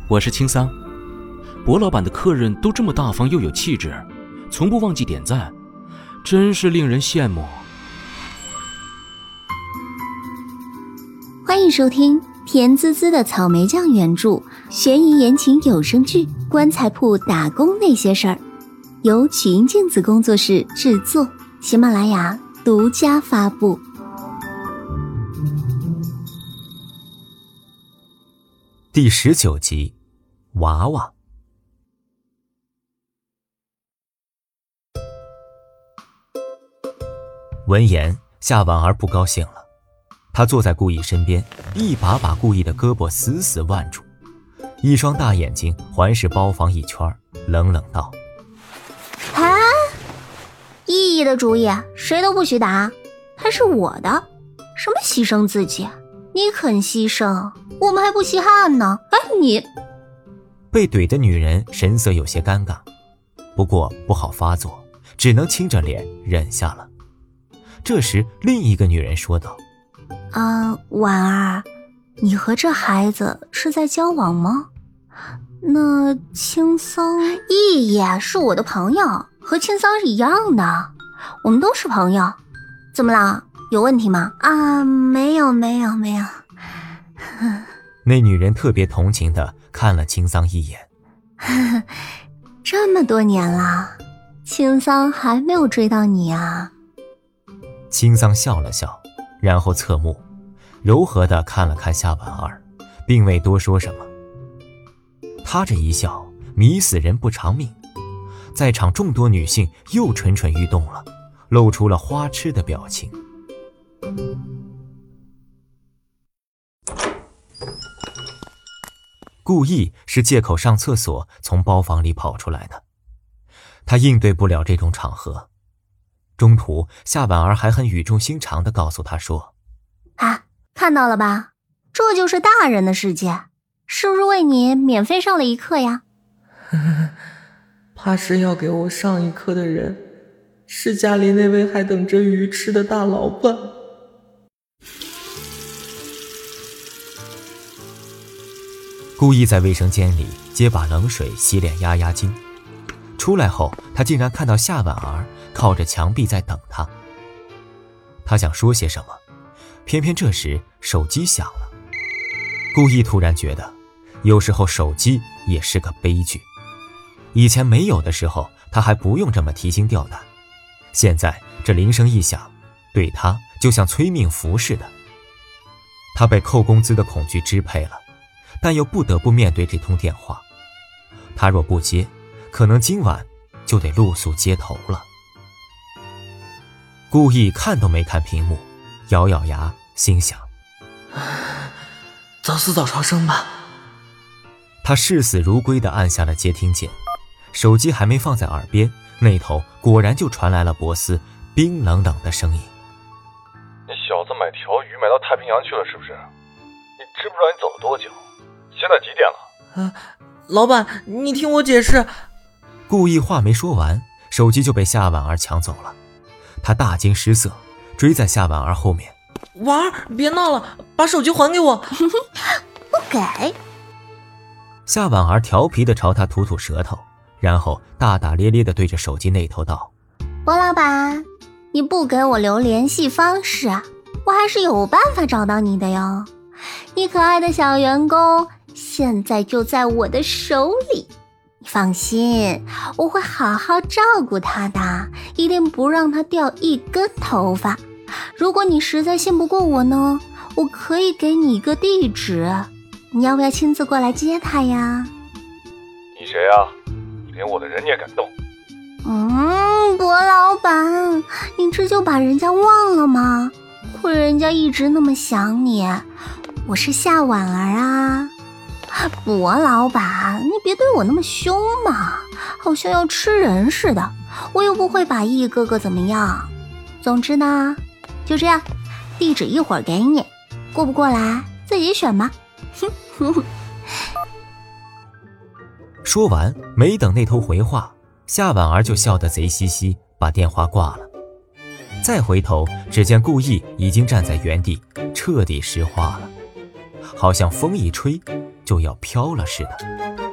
我是青桑。博老板的客人都这么大方又有气质，从不忘记点赞，真是令人羡慕。 欢迎收听甜滋滋的草莓酱原著悬疑言情有声剧《棺材铺打工那些事儿》，由曲音镜子工作室制作，喜马拉雅独家发布。 第19集，娃娃。闻言，夏婉儿不高兴了，她坐在顾意身边，一把把顾意的胳膊死死挽住，一双大眼睛环视包房一圈，冷冷道： 啊，意义的主意谁都不许打，还是我的，什么牺牲自己，你肯牺牲，我们还不稀罕呢。哎，你被怼的女人神色有些尴尬，不过不好发作，只能青着脸忍下了。这时另一个女人说道： 婉儿，你和这孩子是在交往吗？那青桑意义是我的朋友，和青桑是一样的，我们都是朋友。怎么了？有问题吗？没有。 那女人特别同情地看了青桑一眼。 这么多年了，青桑还没有追到你啊？ 青桑笑了笑，然后侧目，柔和地看了看夏婉儿，并未多说什么。他这一笑，迷死人不偿命。在场众多女性又蠢蠢欲动了，露出了花痴的表情。顾意是借口上厕所从包房里跑出来的，他应对不了这种场合。中途夏婉儿还很语重心长地告诉他说： 看到了吧，这就是大人的世界，是不是为你免费上了一课呀？ 怕是要给我上一课的人是家里那位还等着鱼吃的大老板。 顾意在卫生间里接把冷水洗脸压压惊，出来后他竟然看到夏婉儿靠着墙壁在等他。他想说些什么，偏偏这时手机响了。顾意突然觉得有时候手机也是个悲剧。以前没有的时候他还不用这么提心吊胆，现在这铃声一响，对他就像催命符似的。他被扣工资的恐惧支配了，但又不得不面对这通电话。他若不接，可能今晚就得露宿街头了。顾意看都没看屏幕，咬咬牙，心想： 早死早超生吧。 他视死如归地按下了接听键，手机还没放在耳边，那头果然就传来了博斯冰冷冷的声音： 你小子买条鱼买到太平洋去了是不是？你知不知道你走了多久？现在几点了？ 老板，你听我解释。 顾意话没说完，手机就被夏婉儿抢走了。他大惊失色，追在夏婉儿后面： 婉儿，别闹了，把手机还给我。 不给。 夏婉儿调皮地朝他吐吐舌头，然后大大咧咧地对着手机那头道： 博老板，你不给我留联系方式，我还是有办法找到你的哟。你可爱的小员工现在就在我的手里，你放心，我会好好照顾他的，一定不让他掉一根头发。如果你实在信不过我呢，我可以给你一个地址，你要不要亲自过来接他呀？ 你谁呀？连我的人你也敢动？ 博老板，你这就把人家忘了吗？亏人家一直那么想你。我是夏婉儿啊。博老板，你别对我那么凶嘛，好像要吃人似的，我又不会把易哥哥怎么样。总之呢，就这样，地址一会儿给你，过不过来自己选吧。 说完，没等那头回话，夏婉儿就笑得贼兮兮，把电话挂了。再回头，只见顾意已经站在原地，彻底石化了，好像风一吹， 就要飘了似的。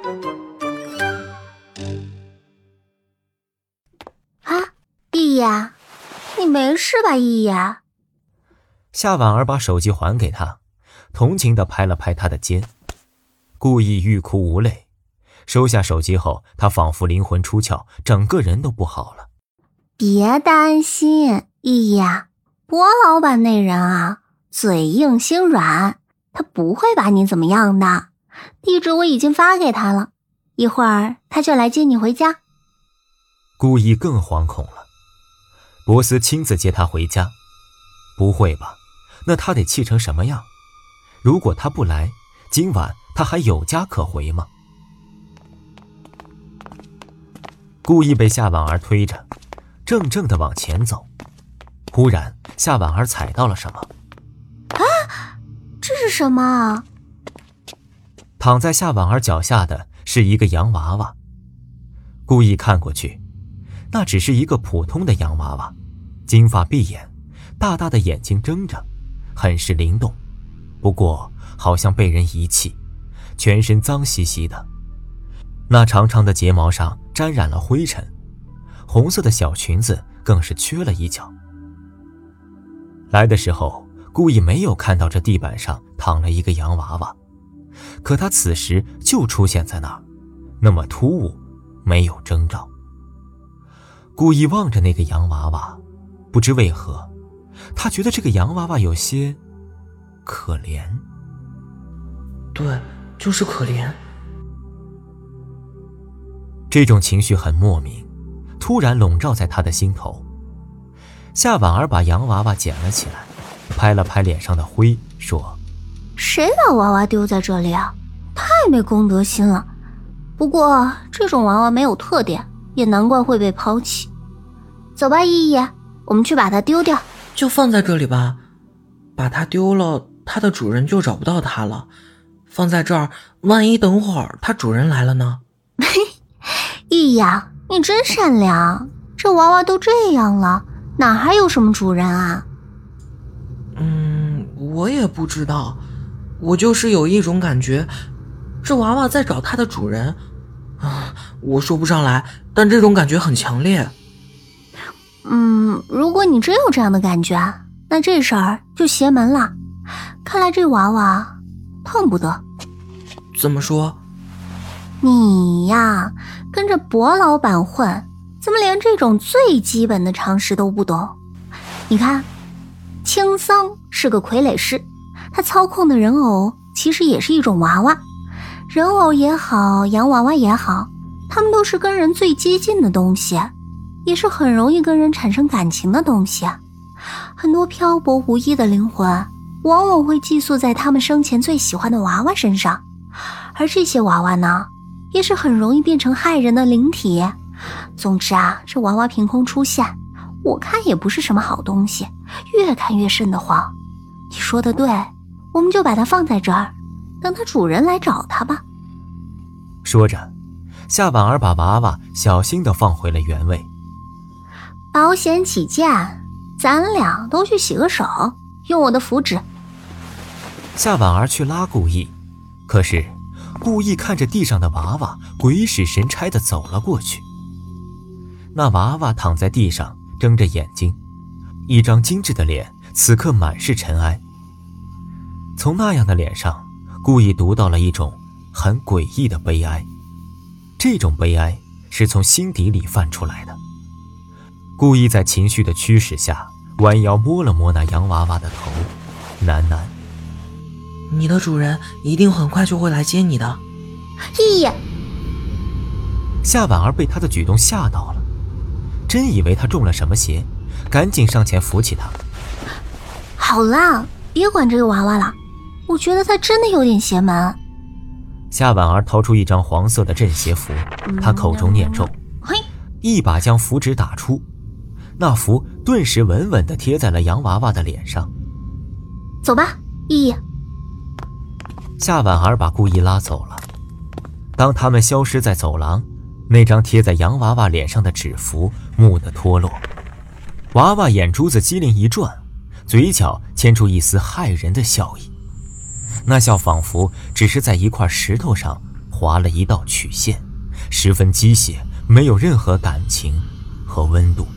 易易，你没事吧？易易， 夏婉儿把手机还给他，同情地拍了拍他的肩。顾意欲哭无泪，收下手机后，他仿佛灵魂出窍，整个人都不好了。 别担心，易易，博老板那人啊，嘴硬心软，他不会把你怎么样的。地址我已经发给他了，一会儿他就来接你回家。 顾意更惶恐了，博斯亲自接他回家？不会吧，那他得气成什么样？如果他不来，今晚他还有家可回吗？顾意被夏婉儿推着怔怔地往前走，忽然夏婉儿踩到了什么。 这是什么？ 躺在夏婉儿脚下的是一个洋娃娃。顾意看过去，那只是一个普通的洋娃娃，金发碧眼，大大的眼睛睁着，很是灵动，不过好像被人遗弃，全身脏兮兮的，那长长的睫毛上沾染了灰尘，红色的小裙子更是缺了一角。来的时候顾意没有看到这地板上躺了一个洋娃娃，可他此时就出现在那儿，那么突兀，没有征兆。顾意望着那个洋娃娃，不知为何，他觉得这个洋娃娃有些可怜。 对，就是可怜。 这种情绪很莫名，突然笼罩在他的心头。夏婉儿把洋娃娃捡了起来，拍了拍脸上的灰，说： 谁把娃娃丢在这里啊？太没公德心了。不过这种娃娃没有特点，也难怪会被抛弃。走吧，依依，我们去把它丢掉。 就放在这里吧，把它丢了，它的主人就找不到它了。放在这儿，万一等会儿它主人来了呢？ 依依啊，你真善良，这娃娃都这样了，哪还有什么主人啊？ 我也不知道，我就是有一种感觉，这娃娃在找它的主人啊，我说不上来，但这种感觉很强烈。 如果你真有这样的感觉，那这事儿就邪门了。看来这娃娃碰不得。 怎么说？ 你呀，跟着博老板混，怎么连这种最基本的常识都不懂？你看，青桑是个傀儡师，他操控的人偶其实也是一种娃娃。人偶也好，洋娃娃也好，他们都是跟人最接近的东西，也是很容易跟人产生感情的东西。很多漂泊无依的灵魂往往会寄宿在他们生前最喜欢的娃娃身上，而这些娃娃呢，也是很容易变成害人的灵体。总之啊，这娃娃凭空出现，我看也不是什么好东西，越看越瘆得慌。你说的对，我们就把它放在这儿，等它主人来找它吧。 说着，夏婉儿把娃娃小心地放回了原位。 保险起见，咱俩都去洗个手，用我的符纸。 夏婉儿去拉顾意，可是顾意看着地上的娃娃，鬼使神差地走了过去。那娃娃躺在地上，睁着眼睛，一张精致的脸此刻满是尘埃。从那样的脸上，顾意读到了一种很诡异的悲哀，这种悲哀是从心底里泛出来的。顾意在情绪的驱使下，弯腰摸了摸那洋娃娃的头，喃喃： 你的主人一定很快就会来接你的。 依依， 夏婉儿被他的举动吓到了，真以为他中了什么邪，赶紧上前扶起他。 好啦，别管这个娃娃了，我觉得它真的有点邪门。 夏婉儿掏出一张黄色的镇邪符，她口中念咒，一把将符纸打出，那符顿时稳稳地贴在了洋娃娃的脸上。 走吧，依依。 夏婉儿把顾意拉走了。当他们消失在走廊，那张贴在洋娃娃脸上的纸符蓦地脱落，娃娃眼珠子机灵一转，嘴角牵出一丝骇人的笑意。 那笑仿佛只是在一块石头上划了一道曲线，十分机械，没有任何感情和温度。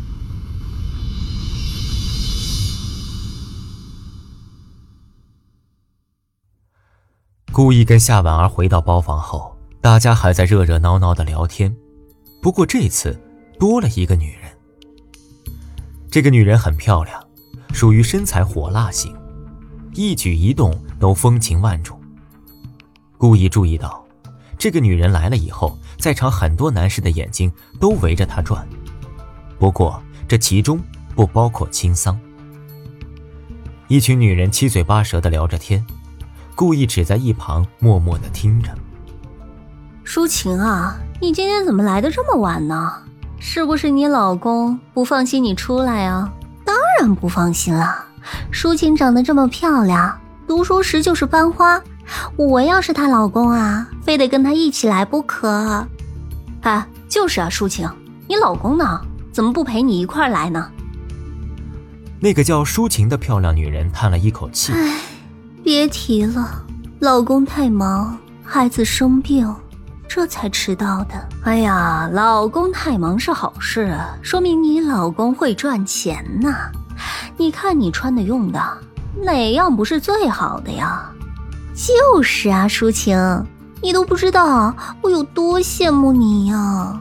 顾意跟夏婉儿回到包房后，大家还在热热闹闹的聊天。不过这次多了一个女人。这个女人很漂亮，属于身材火辣型，一举一动都风情万种。顾意注意到，这个女人来了以后，在场很多男士的眼睛都围着她转。不过这其中不包括青桑。一群女人七嘴八舌地聊着天，顾意只在一旁默默地听着。 抒情啊，你今天怎么来得这么晚呢？是不是你老公不放心你出来啊？当然不放心了，抒情长得这么漂亮，读书时就是班花，我要是她老公啊，非得跟她一起来不可。啊，就是啊，抒情，你老公呢？怎么不陪你一块来呢？ 那个叫抒情的漂亮女人叹了一口气， 唉，别提了，老公太忙，孩子生病，这才迟到的。哎呀，老公太忙是好事啊，说明你老公会赚钱呐。你看你穿的用的，哪样不是最好的呀？就是啊，抒情，你都不知道我有多羡慕你呀。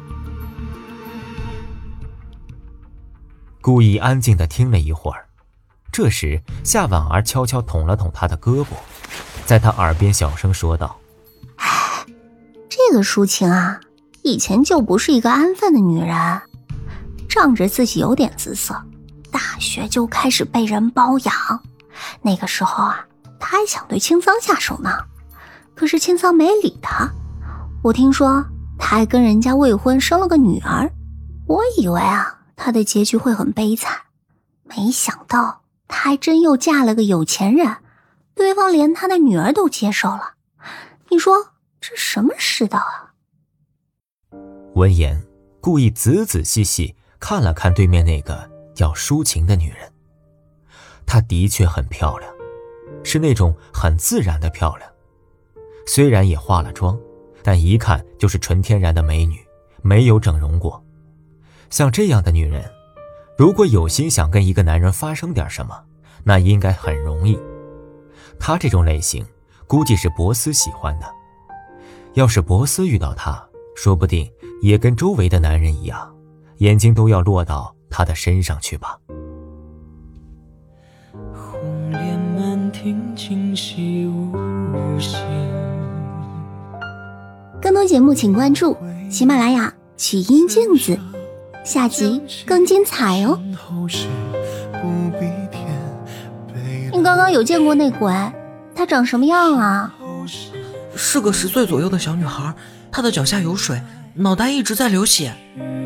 顾意安静地听了一会儿，这时夏婉儿悄悄捅了捅他的胳膊，在他耳边小声说道： 这个抒情啊，以前就不是一个安分的女人，仗着自己有点姿色，大学就开始被人包养。那个时候啊，她还想对青桑下手呢，可是青桑没理她。我听说她还跟人家未婚生了个女儿，我以为啊，她的结局会很悲惨，没想到她还真又嫁了个有钱人，对方连她的女儿都接受了。你说这什么世道啊？ 闻言，顾意仔仔细细看了看对面那个叫抒情的女人。她的确很漂亮，是那种很自然的漂亮，虽然也化了妆，但一看就是纯天然的美女，没有整容过。像这样的女人，如果有心想跟一个男人发生点什么，那应该很容易。她这种类型估计是博斯喜欢的，要是博斯遇到她，说不定也跟周围的男人一样，眼睛都要落到她的身上去吧。 红莲满庭，今夕无心。 更多节目请关注喜马拉雅曲音镜子，下集更精彩哦。你刚刚有见过那鬼？她长什么样啊？ 是个10岁左右的小女孩，她的脚下有水，脑袋一直在流血。